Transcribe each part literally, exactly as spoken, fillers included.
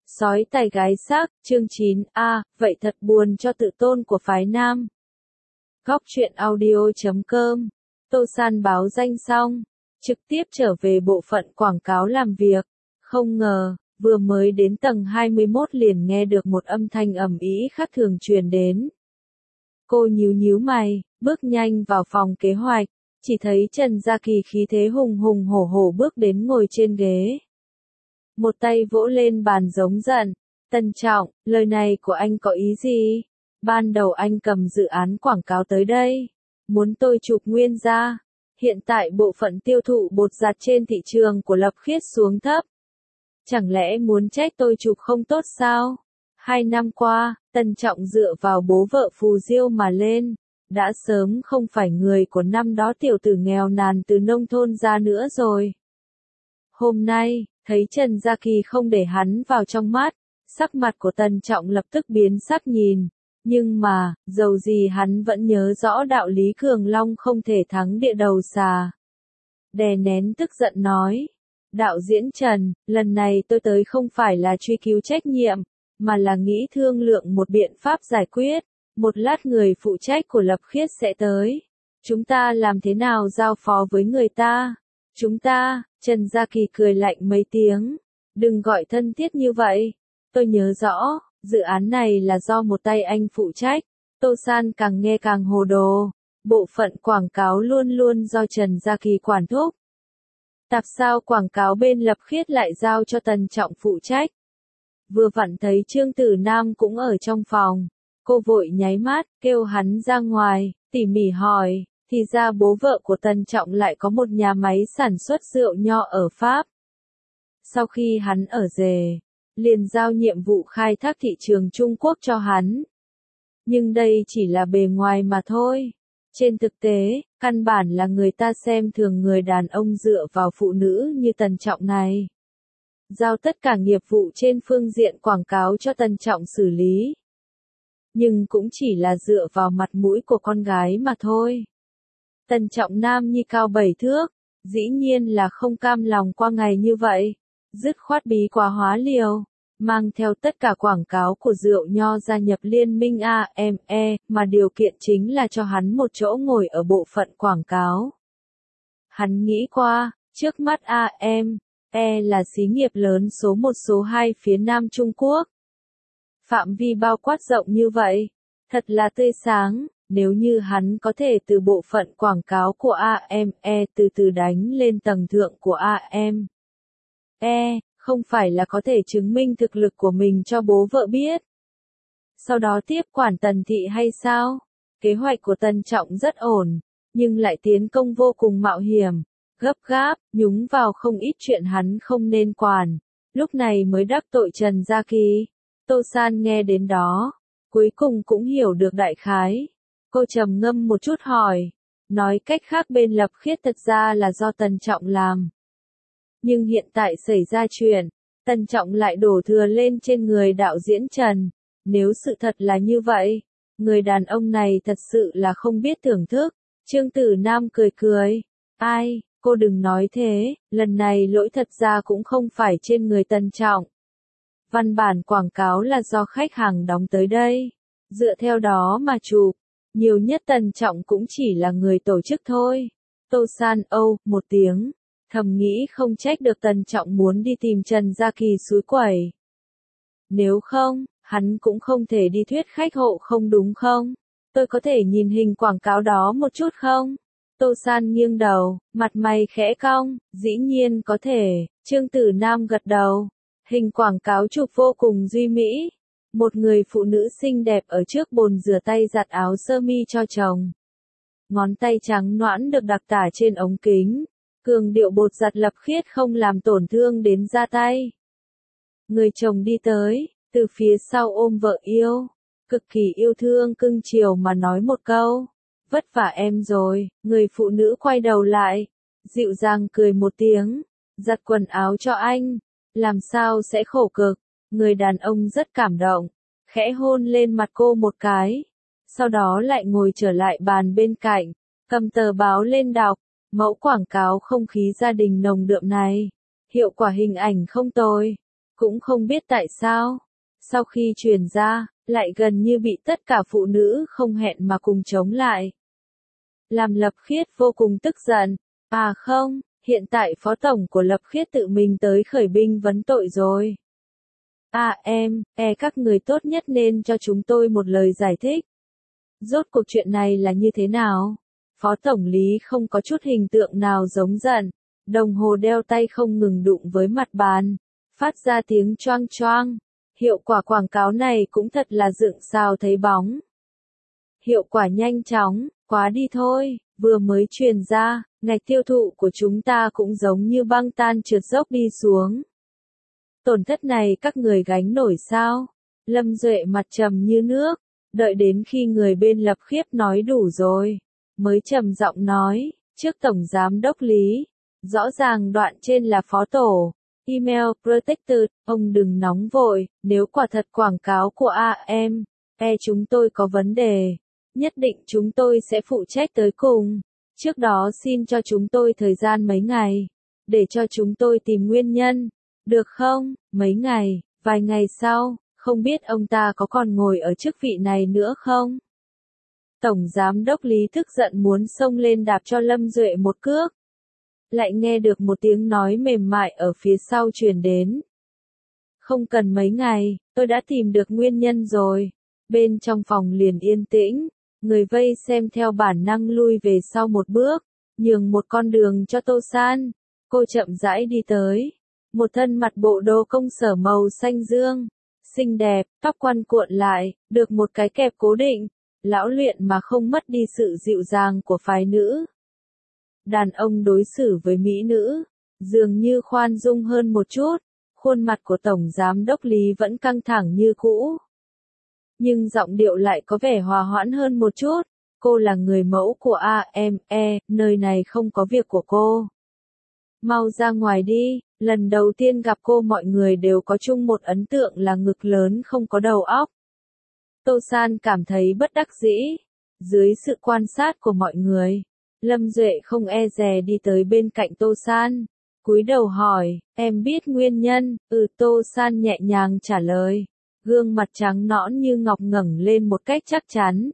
Sói tài gái xác, chương chín, a, vậy thật buồn cho tự tôn của phái nam. Góc truyện audio chấm com. Tô San báo danh xong, trực tiếp trở về bộ phận quảng cáo làm việc. Không ngờ, vừa mới đến tầng hai mươi mốt liền nghe được một âm thanh ầm ĩ khác thường truyền đến. Cô nhíu nhíu mày, bước nhanh vào phòng kế hoạch, chỉ thấy Trần Gia Kỳ khí thế hùng hùng hổ hổ bước đến ngồi trên ghế. Một tay vỗ lên bàn giống giận, Tân Trọng, lời này của anh có ý gì? Ban đầu anh cầm dự án quảng cáo tới đây, muốn tôi chụp nguyên ra. Hiện tại bộ phận tiêu thụ bột giặt trên thị trường của Lập Khiết xuống thấp. Chẳng lẽ muốn trách tôi chụp không tốt sao? Hai năm qua, Tân Trọng dựa vào bố vợ phù diêu mà lên, đã sớm không phải người của năm đó tiểu tử nghèo nàn từ nông thôn ra nữa rồi. Hôm nay, thấy Trần Gia Kỳ không để hắn vào trong mắt, sắc mặt của Tân Trọng lập tức biến sắc nhìn. Nhưng mà, dầu gì hắn vẫn nhớ rõ đạo lý Cường Long không thể thắng địa đầu xà. Đè nén tức giận nói. Đạo diễn Trần, lần này tôi tới không phải là truy cứu trách nhiệm, mà là nghĩ thương lượng một biện pháp giải quyết. Một lát người phụ trách của Lập Khiết sẽ tới. Chúng ta làm thế nào giao phó với người ta? Chúng ta, Trần Gia Kỳ cười lạnh mấy tiếng. Đừng gọi thân thiết như vậy. Tôi nhớ rõ, dự án này là do một tay anh phụ trách. Tô San càng nghe càng hồ đồ. Bộ phận quảng cáo luôn luôn do Trần Gia Kỳ quản thúc. Tạp sao quảng cáo bên Lập Khiết lại giao cho Tân Trọng phụ trách. Vừa vặn thấy Trương Tử Nam cũng ở trong phòng. Cô vội nháy mắt, kêu hắn ra ngoài, tỉ mỉ hỏi, thì ra bố vợ của Tân Trọng lại có một nhà máy sản xuất rượu nho ở Pháp. Sau khi hắn ở rể, liền giao nhiệm vụ khai thác thị trường Trung Quốc cho hắn. Nhưng đây chỉ là bề ngoài mà thôi. Trên thực tế, căn bản là người ta xem thường người đàn ông dựa vào phụ nữ như Tân Trọng này. Giao tất cả nghiệp vụ trên phương diện quảng cáo cho Tân Trọng xử lý. Nhưng cũng chỉ là dựa vào mặt mũi của con gái mà thôi. Tân Trọng nam nhi cao bảy thước, dĩ nhiên là không cam lòng qua ngày như vậy. Dứt khoát bí quá hóa liều, mang theo tất cả quảng cáo của rượu nho gia nhập liên minh a em e, mà điều kiện chính là cho hắn một chỗ ngồi ở bộ phận quảng cáo. Hắn nghĩ qua, trước mắt a em e là xí nghiệp lớn số một số hai phía Nam Trung Quốc. Phạm vi bao quát rộng như vậy, thật là tươi sáng, nếu như hắn có thể từ bộ phận quảng cáo của a em e từ từ đánh lên tầng thượng của a em e, không phải là có thể chứng minh thực lực của mình cho bố vợ biết. Sau đó tiếp quản Tần Thị hay sao? Kế hoạch của Tân Trọng rất ổn, nhưng lại tiến công vô cùng mạo hiểm, gấp gáp, nhúng vào không ít chuyện hắn không nên quản, lúc này mới đắc tội Trần Gia Kỳ. Tô San nghe đến đó, cuối cùng cũng hiểu được đại khái. Cô trầm ngâm một chút hỏi, nói cách khác bên Lập Khiết thật ra là do Tân Trọng làm. Nhưng hiện tại xảy ra chuyện, Tân Trọng lại đổ thừa lên trên người đạo diễn Trần. Nếu sự thật là như vậy, người đàn ông này thật sự là không biết thưởng thức. Trương Tử Nam cười cười, ai, cô đừng nói thế, lần này lỗi thật ra cũng không phải trên người Tân Trọng. Văn bản quảng cáo là do khách hàng đóng tới đây, dựa theo đó mà chụp, nhiều nhất Tân Trọng cũng chỉ là người tổ chức thôi. Tô San âu, một tiếng, thầm nghĩ không trách được Tân Trọng muốn đi tìm Trần Gia Kỳ xúi quẩy. Nếu không, hắn cũng không thể đi thuyết khách hộ không đúng không? Tôi có thể nhìn hình quảng cáo đó một chút không? Tô San nghiêng đầu, mặt mày khẽ cong, dĩ nhiên có thể. Trương Tử Nam gật đầu. Hình quảng cáo chụp vô cùng duy mỹ. Một người phụ nữ xinh đẹp ở trước bồn rửa tay giặt áo sơ mi cho chồng. Ngón tay trắng nõn được đặc tả trên ống kính. Cường điệu bột giặt Lập Khiết không làm tổn thương đến da tay. Người chồng đi tới, từ phía sau ôm vợ yêu. Cực kỳ yêu thương cưng chiều mà nói một câu. Vất vả em rồi. Người phụ nữ quay đầu lại, dịu dàng cười một tiếng. Giặt quần áo cho anh. Làm sao sẽ khổ cực. Người đàn ông rất cảm động, khẽ hôn lên mặt cô một cái. Sau đó lại ngồi trở lại bàn bên cạnh, cầm tờ báo lên đọc. Mẫu quảng cáo không khí gia đình nồng đượm này. Hiệu quả hình ảnh không tồi. Cũng không biết tại sao, sau khi truyền ra, lại gần như bị tất cả phụ nữ không hẹn mà cùng chống lại. Làm Lập Khiết vô cùng tức giận. À không, hiện tại phó tổng của Lập Khiết tự mình tới khởi binh vấn tội rồi. À em, e các người tốt nhất nên cho chúng tôi một lời giải thích. Rốt cuộc chuyện này là như thế nào? Phó tổng Lý không có chút hình tượng nào giống giận. Đồng hồ đeo tay không ngừng đụng với mặt bàn, phát ra tiếng choang choang. Hiệu quả quảng cáo này cũng thật là dựng sao thấy bóng. Hiệu quả nhanh chóng, quá đi thôi, vừa mới truyền ra, ngạch tiêu thụ của chúng ta cũng giống như băng tan trượt dốc đi xuống. Tổn thất này các người gánh nổi sao? Lâm Duệ mặt trầm như nước, đợi đến khi người bên Lập Khiết nói đủ rồi, mới trầm giọng nói, trước Tổng Giám Đốc Lý, rõ ràng đoạn trên là phó tổ. Email Protected, ông đừng nóng vội, nếu quả thật quảng cáo của a em, e chúng tôi có vấn đề, nhất định chúng tôi sẽ phụ trách tới cùng. Trước đó xin cho chúng tôi thời gian mấy ngày, để cho chúng tôi tìm nguyên nhân, được không? Mấy ngày, vài ngày sau, không biết ông ta có còn ngồi ở chức vị này nữa không? Tổng Giám Đốc Lý tức giận muốn xông lên đạp cho Lâm Duệ một cước. Lại nghe được một tiếng nói mềm mại ở phía sau truyền đến. Không cần mấy ngày, tôi đã tìm được nguyên nhân rồi. Bên trong phòng liền yên tĩnh, người vây xem theo bản năng lui về sau một bước, nhường một con đường cho Tô San. Cô chậm rãi đi tới, một thân mặt bộ đồ công sở màu xanh dương, xinh đẹp, tóc quăn cuộn lại, được một cái kẹp cố định, lão luyện mà không mất đi sự dịu dàng của phái nữ. Đàn ông đối xử với mỹ nữ, dường như khoan dung hơn một chút, khuôn mặt của Tổng Giám Đốc Lý vẫn căng thẳng như cũ. Nhưng giọng điệu lại có vẻ hòa hoãn hơn một chút, cô là người mẫu của a em e, nơi này không có việc của cô. Mau ra ngoài đi, lần đầu tiên gặp cô mọi người đều có chung một ấn tượng là ngực lớn không có đầu óc. Tô San cảm thấy bất đắc dĩ, dưới sự quan sát của mọi người. Lâm Duệ không e dè đi tới bên cạnh Tô San, cúi đầu hỏi, em biết nguyên nhân? Ừ, Tô San nhẹ nhàng trả lời, gương mặt trắng nõn như ngọc ngẩng lên một cách chắc chắn.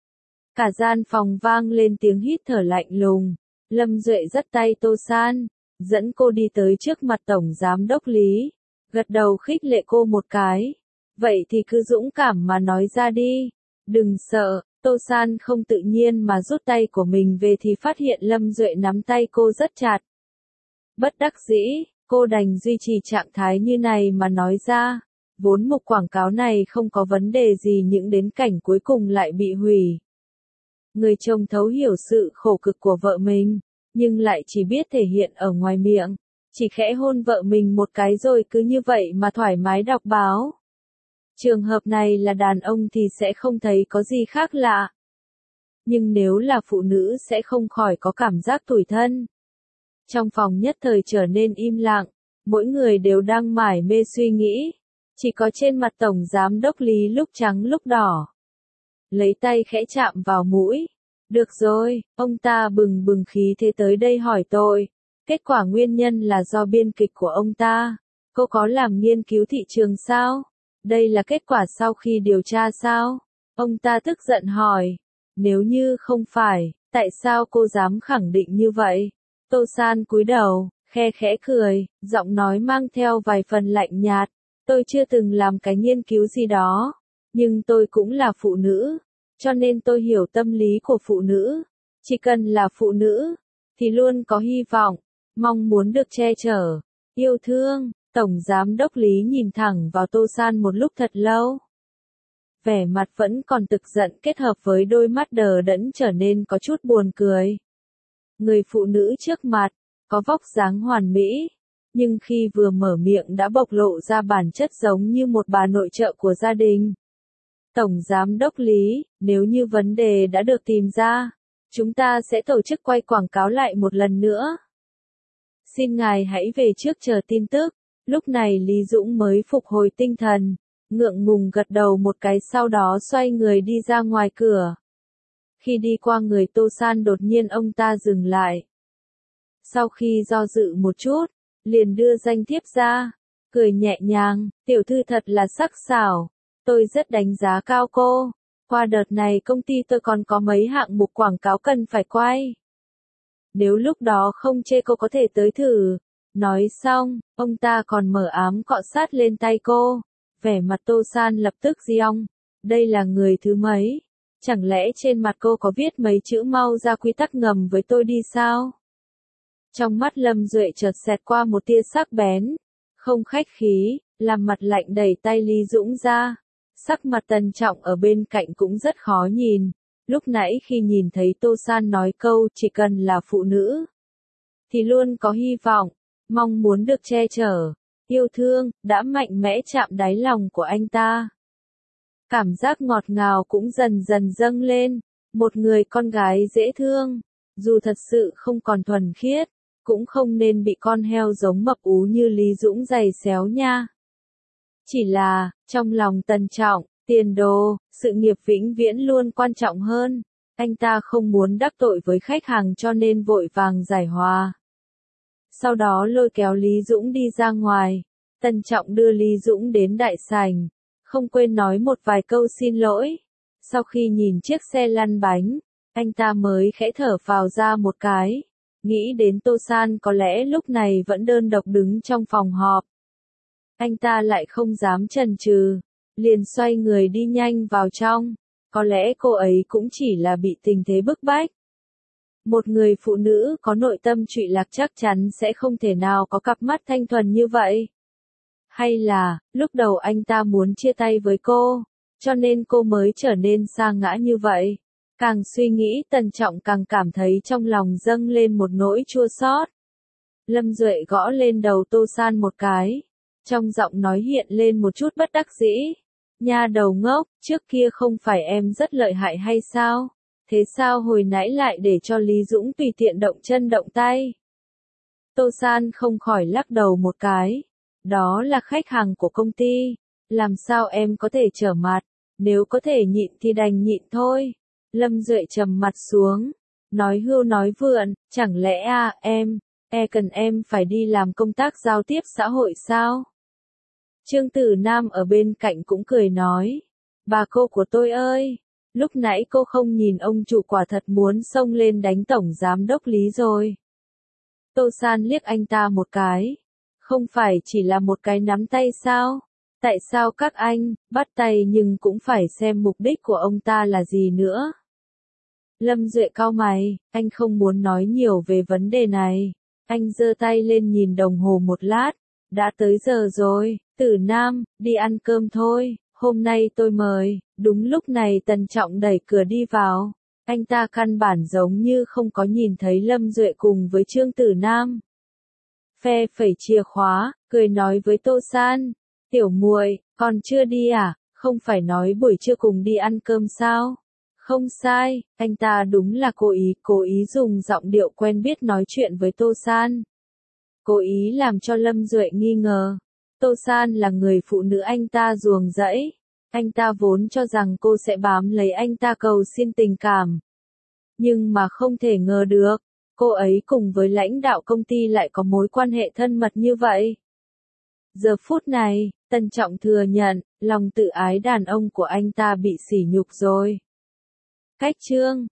Cả gian phòng vang lên tiếng hít thở lạnh lùng. Lâm Duệ dắt tay Tô San, dẫn cô đi tới trước mặt Tổng Giám Đốc Lý, gật đầu khích lệ cô một cái. Vậy thì cứ dũng cảm mà nói ra đi, đừng sợ. Tô San không tự nhiên mà rút tay của mình về thì phát hiện Lâm Duệ nắm tay cô rất chặt. Bất đắc dĩ, cô đành duy trì trạng thái như này mà nói ra, vốn mục quảng cáo này không có vấn đề gì nhưng đến cảnh cuối cùng lại bị hủy. Người chồng thấu hiểu sự khổ cực của vợ mình, nhưng lại chỉ biết thể hiện ở ngoài miệng, chỉ khẽ hôn vợ mình một cái rồi cứ như vậy mà thoải mái đọc báo. Trường hợp này là đàn ông thì sẽ không thấy có gì khác lạ. Nhưng nếu là phụ nữ sẽ không khỏi có cảm giác tủi thân. Trong phòng nhất thời trở nên im lặng, mỗi người đều đang mải mê suy nghĩ. Chỉ có trên mặt Tổng Giám Đốc Lý lúc trắng lúc đỏ. Lấy tay khẽ chạm vào mũi. Được rồi, ông ta bừng bừng khí thế tới đây hỏi tôi. Kết quả nguyên nhân là do biên kịch của ông ta. Cô có làm nghiên cứu thị trường sao? Đây là kết quả sau khi điều tra sao? Ông ta tức giận hỏi. Nếu như không phải, tại sao cô dám khẳng định như vậy? Tô San cúi đầu, khe khẽ cười, giọng nói mang theo vài phần lạnh nhạt. Tôi chưa từng làm cái nghiên cứu gì đó, nhưng tôi cũng là phụ nữ, cho nên tôi hiểu tâm lý của phụ nữ. Chỉ cần là phụ nữ, thì luôn có hy vọng, mong muốn được che chở, yêu thương. Tổng Giám Đốc Lý nhìn thẳng vào Tô San một lúc thật lâu. Vẻ mặt vẫn còn tức giận kết hợp với đôi mắt đờ đẫn trở nên có chút buồn cười. Người phụ nữ trước mặt, có vóc dáng hoàn mỹ, nhưng khi vừa mở miệng đã bộc lộ ra bản chất giống như một bà nội trợ của gia đình. Tổng Giám Đốc Lý, nếu như vấn đề đã được tìm ra, chúng ta sẽ tổ chức quay quảng cáo lại một lần nữa. Xin ngài hãy về trước chờ tin tức. Lúc này Lý Dũng mới phục hồi tinh thần, ngượng ngùng gật đầu một cái sau đó xoay người đi ra ngoài cửa. Khi đi qua người Tô San đột nhiên ông ta dừng lại. Sau khi do dự một chút, liền đưa danh thiếp ra. cười nhẹ nhàng, tiểu thư thật là sắc sảo. Tôi rất đánh giá cao cô. Qua đợt này công ty tôi còn có mấy hạng mục quảng cáo cần phải quay. Nếu lúc đó không chê cô có thể tới thử. Nói xong, ông ta còn mở ám cọ sát lên tay cô. Vẻ mặt Tô San lập tức giong. Đây là người thứ mấy? Chẳng lẽ trên mặt cô có viết mấy chữ mau ra quy tắc ngầm với tôi đi sao? Trong mắt Lâm Duệ chợt xẹt qua một tia sắc bén. Không khách khí, làm mặt lạnh đẩy tay Lý Dũng ra. Sắc mặt Tần Trọng ở bên cạnh cũng rất khó nhìn. Lúc nãy khi nhìn thấy Tô San nói câu chỉ cần là phụ nữ, thì luôn có hy vọng, mong muốn được che chở, yêu thương, đã mạnh mẽ chạm đáy lòng của anh ta. Cảm giác ngọt ngào cũng dần dần dâng lên, một người con gái dễ thương, dù thật sự không còn thuần khiết, cũng không nên bị con heo giống mập ú như Lý Dũng giày xéo nha. Chỉ là, trong lòng Tần Trọng, tiền đồ, sự nghiệp vĩnh viễn luôn quan trọng hơn. Anh ta không muốn đắc tội với khách hàng cho nên vội vàng giải hòa. Sau đó lôi kéo Lý Dũng đi ra ngoài. Tần Trọng đưa Lý Dũng đến đại sảnh, không quên nói một vài câu xin lỗi. Sau khi nhìn chiếc xe lăn bánh, anh ta mới khẽ thở phào ra một cái. Nghĩ đến Tô San có lẽ lúc này vẫn đơn độc đứng trong phòng họp. Anh ta lại không dám chần chừ, liền xoay người đi nhanh vào trong. Có lẽ cô ấy cũng chỉ là bị tình thế bức bách. Một người phụ nữ có nội tâm trụy lạc chắc chắn sẽ không thể nào có cặp mắt thanh thuần như vậy. Hay là, lúc đầu anh ta muốn chia tay với cô, cho nên cô mới trở nên sa ngã như vậy. Càng suy nghĩ Tần Trọng càng cảm thấy trong lòng dâng lên một nỗi chua xót. Lâm Duệ gõ lên đầu Tô San một cái. Trong giọng nói hiện lên một chút bất đắc dĩ. Nha đầu ngốc, trước kia không phải em rất lợi hại hay sao? Thế sao hồi nãy lại để cho Lý Dũng tùy tiện động chân động tay? Tô San không khỏi lắc đầu một cái. Đó là khách hàng của công ty. Làm sao em có thể trở mặt? Nếu có thể nhịn thì đành nhịn thôi. Lâm Duệ trầm mặt xuống. Nói hưu nói vượn, chẳng lẽ à, em, e cần em phải đi làm công tác giao tiếp xã hội sao? Trương Tử Nam ở bên cạnh cũng cười nói. Bà cô của tôi ơi, lúc nãy cô không nhìn ông chủ quả thật muốn xông lên đánh tổng giám đốc Lý rồi. Tô San liếc anh ta một cái. Không phải chỉ là một cái nắm tay sao? Tại sao các anh, bắt tay nhưng cũng phải xem mục đích của ông ta là gì nữa? Lâm Duệ cau mày, anh không muốn nói nhiều về vấn đề này. Anh giơ tay lên nhìn đồng hồ một lát. Đã tới giờ rồi, Tử Nam, đi ăn cơm thôi, hôm nay tôi mời. Đúng lúc này Tần Trọng đẩy cửa đi vào. Anh ta căn bản giống như không có nhìn thấy Lâm Duệ cùng với Trương Tử Nam. Phe phẩy chìa khóa, cười nói với Tô San. Tiểu muội, còn chưa đi à, không phải nói buổi trưa cùng đi ăn cơm sao? Không sai, anh ta đúng là cố ý, cố ý dùng giọng điệu quen biết nói chuyện với Tô San. Cố ý làm cho Lâm Duệ nghi ngờ. Tô San là người phụ nữ anh ta ruồng rẫy. Anh ta vốn cho rằng cô sẽ bám lấy anh ta cầu xin tình cảm. Nhưng mà không thể ngờ được, cô ấy cùng với lãnh đạo công ty lại có mối quan hệ thân mật như vậy. Giờ phút này, Tần Trọng thừa nhận, lòng tự ái đàn ông của anh ta bị sỉ nhục rồi. Cách chương